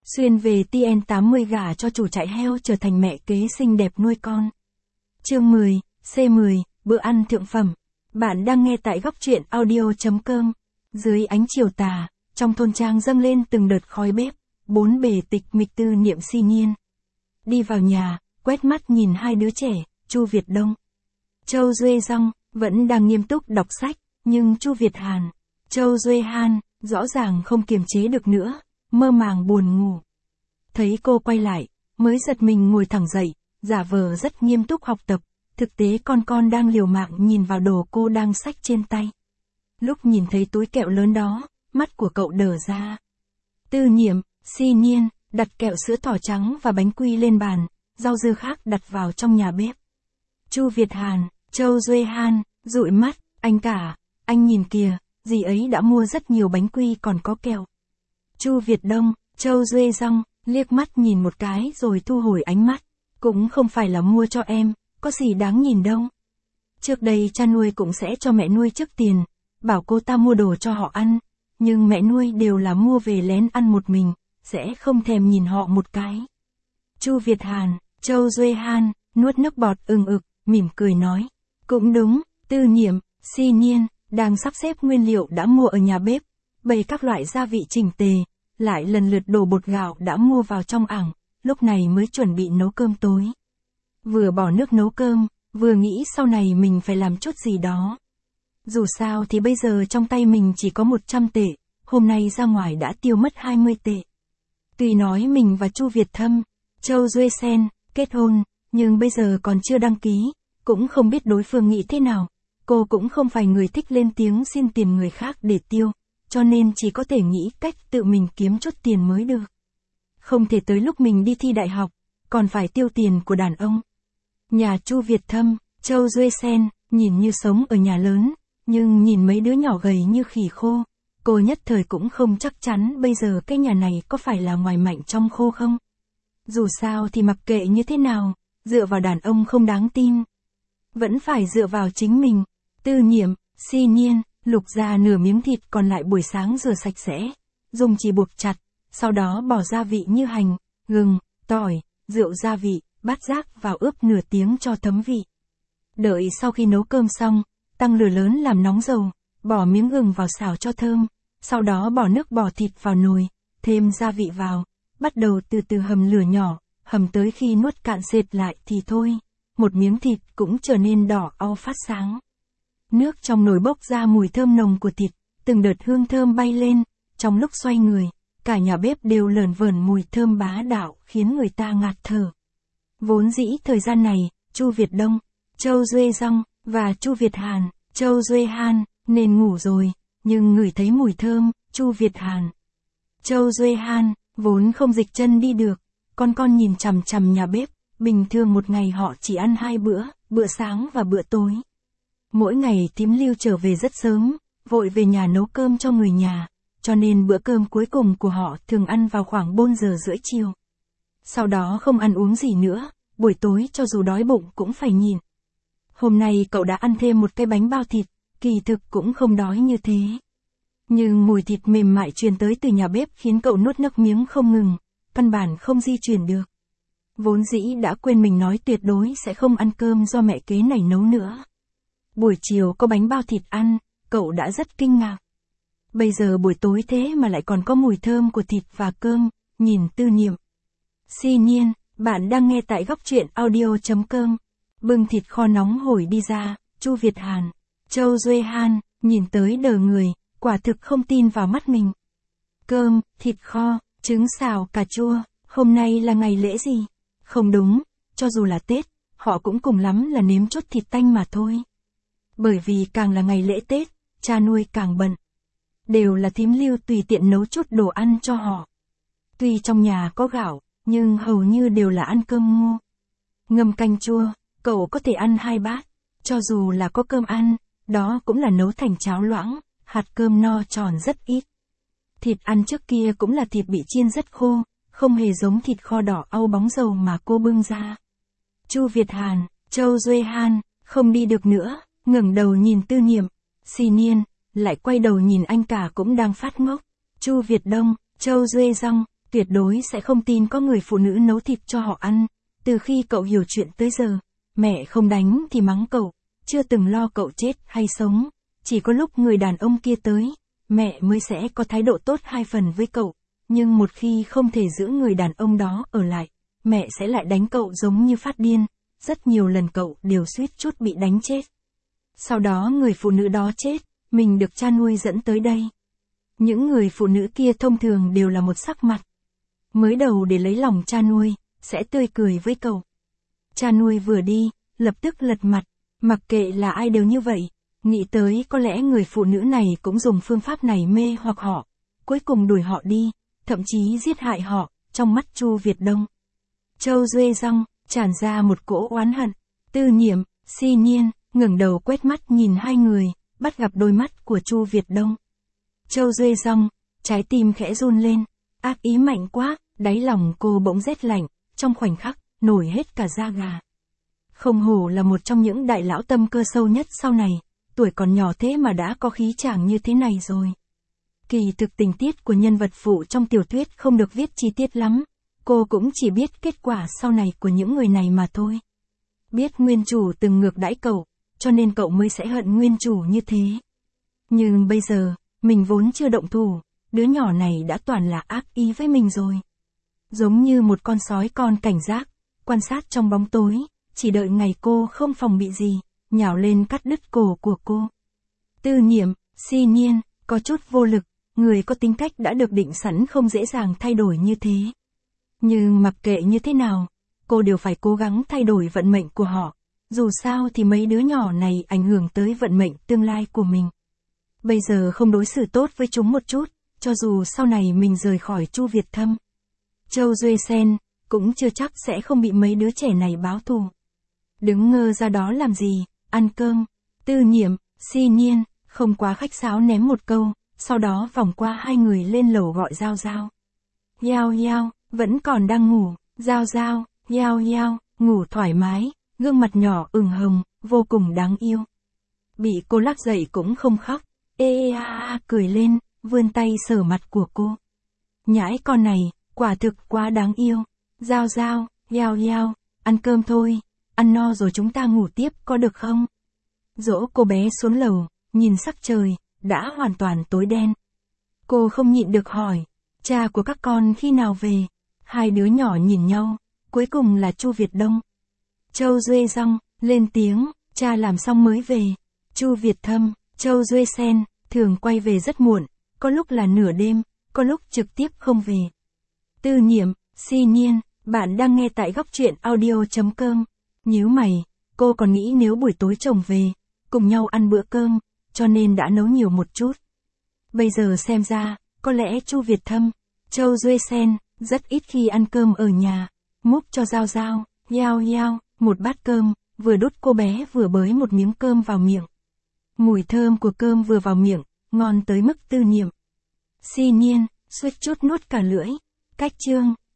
Xuyên về TN80 gả cho chủ trại heo trở thành mẹ kế xinh đẹp nuôi con. Chương 10, C10, bữa ăn thượng phẩm. Bạn đang nghe tại góc truyện audio.com. Dưới ánh chiều tà, trong thôn trang dâng lên từng đợt khói bếp, bốn bề tịch mịch tư niệm si nhiên. Đi vào nhà, quét mắt nhìn hai đứa trẻ, Chu Việt Đông, Châu Duê Rong, vẫn đang nghiêm túc đọc sách, nhưng Chu Việt Hàn, Châu Duê Han, rõ ràng không kiềm chế được nữa, mơ màng buồn ngủ. Thấy cô quay lại, mới giật mình ngồi thẳng dậy, giả vờ rất nghiêm túc học tập, thực tế con đang liều mạng nhìn vào đồ cô đang xách trên tay. Lúc nhìn thấy túi kẹo lớn đó, mắt của cậu đờ ra. Tư Niệm, Si Nhiên, đặt kẹo sữa thỏ trắng và bánh quy lên bàn, rau dưa khác đặt vào trong nhà bếp. Chu Việt Hàn, Châu Duê Han, dụi mắt, anh cả, anh nhìn kìa, dì ấy đã mua rất nhiều bánh quy còn có kẹo. Chu Việt Đông, Châu Duê Rong, liếc mắt nhìn một cái rồi thu hồi ánh mắt, cũng không phải là mua cho em, có gì đáng nhìn đâu. Trước đây cha nuôi cũng sẽ cho mẹ nuôi trước tiền, bảo cô ta mua đồ cho họ ăn, nhưng mẹ nuôi đều là mua về lén ăn một mình, sẽ không thèm nhìn họ một cái. Chu Việt Hàn, Châu Duê Han, nuốt nước bọt ực, mỉm cười nói, cũng đúng, Tư Niệm, Si Nhiên, đang sắp xếp nguyên liệu đã mua ở nhà bếp, bày các loại gia vị chỉnh tề, lại lần lượt đổ bột gạo đã mua vào trong ảng, lúc này mới chuẩn bị nấu cơm tối. Vừa bỏ nước nấu cơm, vừa nghĩ sau này mình phải làm chút gì đó. Dù sao thì bây giờ trong tay mình chỉ có 100 tệ, hôm nay ra ngoài đã tiêu mất 20 tệ. Tuy nói mình và Chu Việt Thâm, Châu Duê Sen, kết hôn, nhưng bây giờ còn chưa đăng ký, cũng không biết đối phương nghĩ thế nào. Cô cũng không phải người thích lên tiếng xin tiền người khác để tiêu, cho nên chỉ có thể nghĩ cách tự mình kiếm chút tiền mới được. Không thể tới lúc mình đi thi đại học, còn phải tiêu tiền của đàn ông. Nhà Chu Việt Thâm, Châu Duê Sen, nhìn như sống ở nhà lớn, nhưng nhìn mấy đứa nhỏ gầy như khỉ khô, cô nhất thời cũng không chắc chắn bây giờ cái nhà này có phải là ngoài mạnh trong khô không. Dù sao thì mặc kệ như thế nào, dựa vào đàn ông không đáng tin. Vẫn phải dựa vào chính mình. Tư Niệm, Si Nhiên, lục ra nửa miếng thịt còn lại buổi sáng rửa sạch sẽ, dùng chì buộc chặt, sau đó bỏ gia vị như hành, gừng, tỏi, rượu gia vị, bát giác vào ướp nửa tiếng cho thấm vị. Đợi sau khi nấu cơm xong, tăng lửa lớn làm nóng dầu, bỏ miếng gừng vào xào cho thơm, sau đó bỏ nước bò thịt vào nồi, thêm gia vị vào, bắt đầu từ từ hầm lửa nhỏ, hầm tới khi nuốt cạn sệt lại thì thôi, một miếng thịt cũng trở nên đỏ au phát sáng. Nước trong nồi bốc ra mùi thơm nồng của thịt, từng đợt hương thơm bay lên, trong lúc xoay người, cả nhà bếp đều lởn vởn mùi thơm bá đạo khiến người ta ngạt thở. Vốn dĩ thời gian này, Chu Việt Đông, Châu Duê Rong, và Chu Việt Hàn, Châu Duê Han, nên ngủ rồi, nhưng ngửi thấy mùi thơm, Chu Việt Hàn, Châu Duê Han, vốn không dịch chân đi được, con nhìn chằm chằm nhà bếp, bình thường một ngày họ chỉ ăn 2 bữa, bữa sáng và bữa tối. Mỗi ngày thím Lưu trở về rất sớm, vội về nhà nấu cơm cho người nhà, cho nên bữa cơm cuối cùng của họ thường ăn vào khoảng 4 giờ rưỡi chiều. Sau đó không ăn uống gì nữa, buổi tối cho dù đói bụng cũng phải nhịn. Hôm nay cậu đã ăn thêm một cái bánh bao thịt, kỳ thực cũng không đói như thế. Nhưng mùi thịt mềm mại truyền tới từ nhà bếp khiến cậu nuốt nước miếng không ngừng, căn bản không di chuyển được. Vốn dĩ đã quên mình nói tuyệt đối sẽ không ăn cơm do mẹ kế này nấu nữa. Buổi chiều có bánh bao thịt ăn, cậu đã rất kinh ngạc. Bây giờ buổi tối thế mà lại còn có mùi thơm của thịt và cơm, nhìn Tư Niệm, Si Nhiên, bạn đang nghe tại góc truyện audio.com. Bưng thịt kho nóng hổi đi ra, Chu Việt Hàn, Châu Duê Han, nhìn tới đờ người, quả thực không tin vào mắt mình. Cơm, thịt kho, trứng xào cà chua, hôm nay là ngày lễ gì? Không đúng, cho dù là Tết, họ cũng cùng lắm là nếm chút thịt tanh mà thôi. Bởi vì càng là ngày lễ Tết, cha nuôi càng bận. Đều là thím Lưu tùy tiện nấu chút đồ ăn cho họ. Tuy trong nhà có gạo, nhưng hầu như đều là ăn cơm ngô. Ngâm canh chua, cậu có thể ăn 2 bát, cho dù là có cơm ăn, đó cũng là nấu thành cháo loãng, hạt cơm no tròn rất ít. Thịt ăn trước kia cũng là thịt bị chiên rất khô, không hề giống thịt kho đỏ au bóng dầu mà cô bưng ra. Chu Việt Hàn, Châu Duê Han, không đi được nữa, ngẩng đầu nhìn Tư Niệm, Si Nhiên, lại quay đầu nhìn anh cả cũng đang phát ngốc. Chu Việt Đông, Châu Duê Rong, tuyệt đối sẽ không tin có người phụ nữ nấu thịt cho họ ăn. Từ khi cậu hiểu chuyện tới giờ, mẹ không đánh thì mắng cậu, chưa từng lo cậu chết hay sống. Chỉ có lúc người đàn ông kia tới, mẹ mới sẽ có thái độ tốt 2 phần với cậu. Nhưng một khi không thể giữ người đàn ông đó ở lại, mẹ sẽ lại đánh cậu giống như phát điên. Rất nhiều lần cậu đều suýt chút bị đánh chết. Sau đó người phụ nữ đó chết, mình được cha nuôi dẫn tới đây. Những người phụ nữ kia thông thường đều là một sắc mặt. Mới đầu để lấy lòng cha nuôi, sẽ tươi cười với cậu. Cha nuôi vừa đi, lập tức lật mặt, mặc kệ là ai đều như vậy. Nghĩ tới có lẽ người phụ nữ này cũng dùng phương pháp này mê hoặc họ, cuối cùng đuổi họ đi, thậm chí giết hại họ, trong mắt Chu Việt Đông. Châu Duệ Dong, tràn ra một cỗ oán hận. Tư Nhiệm, Si Nhiên, ngẩng đầu quét mắt nhìn hai người, bắt gặp đôi mắt của Chu Việt Đông. Châu Duệ Dong, trái tim khẽ run lên, ác ý mạnh quá, đáy lòng cô bỗng rét lạnh, trong khoảnh khắc, nổi hết cả da gà. Không hổ là một trong những đại lão tâm cơ sâu nhất sau này, tuổi còn nhỏ thế mà đã có khí chàng như thế này rồi. Kỳ thực tình tiết của nhân vật phụ trong tiểu thuyết không được viết chi tiết lắm, cô cũng chỉ biết kết quả sau này của những người này mà thôi. Biết nguyên chủ từng ngược đãi cậu, cho nên cậu mới sẽ hận nguyên chủ như thế. Nhưng bây giờ, mình vốn chưa động thủ, đứa nhỏ này đã toàn là ác ý với mình rồi. Giống như một con sói con cảnh giác, quan sát trong bóng tối, chỉ đợi ngày cô không phòng bị gì, nhào lên cắt đứt cổ của cô. Tư Nhiệm, Si Nhiên, có chút vô lực, người có tính cách đã được định sẵn không dễ dàng thay đổi như thế. Nhưng mặc kệ như thế nào, cô đều phải cố gắng thay đổi vận mệnh của họ. Dù sao thì mấy đứa nhỏ này ảnh hưởng tới vận mệnh tương lai của mình. Bây giờ không đối xử tốt với chúng một chút, cho dù sau này mình rời khỏi Chu Việt Thâm, Châu Duệ Sen, cũng chưa chắc sẽ không bị mấy đứa trẻ này báo thù. Đứng ngơ ra đó làm gì, ăn cơm. Tư Nhiệm, Si Nhiên, không quá khách sáo ném một câu, sau đó vòng qua hai người lên lầu gọi Giao Giao. Giao Giao, vẫn còn đang ngủ, Giao Giao, Giao Giao, ngủ thoải mái, gương mặt nhỏ ửng hồng, vô cùng đáng yêu. Bị cô lắc dậy cũng không khóc, cười lên, vươn tay sờ mặt của cô. Nhãi con này, quả thực quá đáng yêu. Giao Giao, Giao Giao, ăn cơm thôi, ăn no rồi chúng ta ngủ tiếp có được không? Dỗ cô bé xuống lầu, nhìn sắc trời, đã hoàn toàn tối đen. Cô không nhịn được hỏi, cha của các con khi nào về? Hai đứa nhỏ nhìn nhau, cuối cùng là Chu Việt Đông. Châu Duệ Dong, lên tiếng, cha làm xong mới về. Chu Việt Thâm, Châu Duệ Sen, thường quay về rất muộn, có lúc là nửa đêm, có lúc trực tiếp không về. Tư Nhiệm, Si Nhiên, bạn đang nghe tại góc truyện audio.com. Nhíu mày, cô còn nghĩ nếu buổi tối chồng về, cùng nhau ăn bữa cơm, cho nên đã nấu nhiều một chút. Bây giờ xem ra, có lẽ Chu Việt Thâm, Châu Duệ Sen, rất ít khi ăn cơm ở nhà, múc cho Giao Giao, Giao Giao, một bát cơm, vừa đút cô bé vừa bới một miếng cơm vào miệng. Mùi thơm của cơm vừa vào miệng, ngon tới mức Tư Nhiệm. Si Nhiên, suýt chút nuốt cả lưỡi. Cách chương.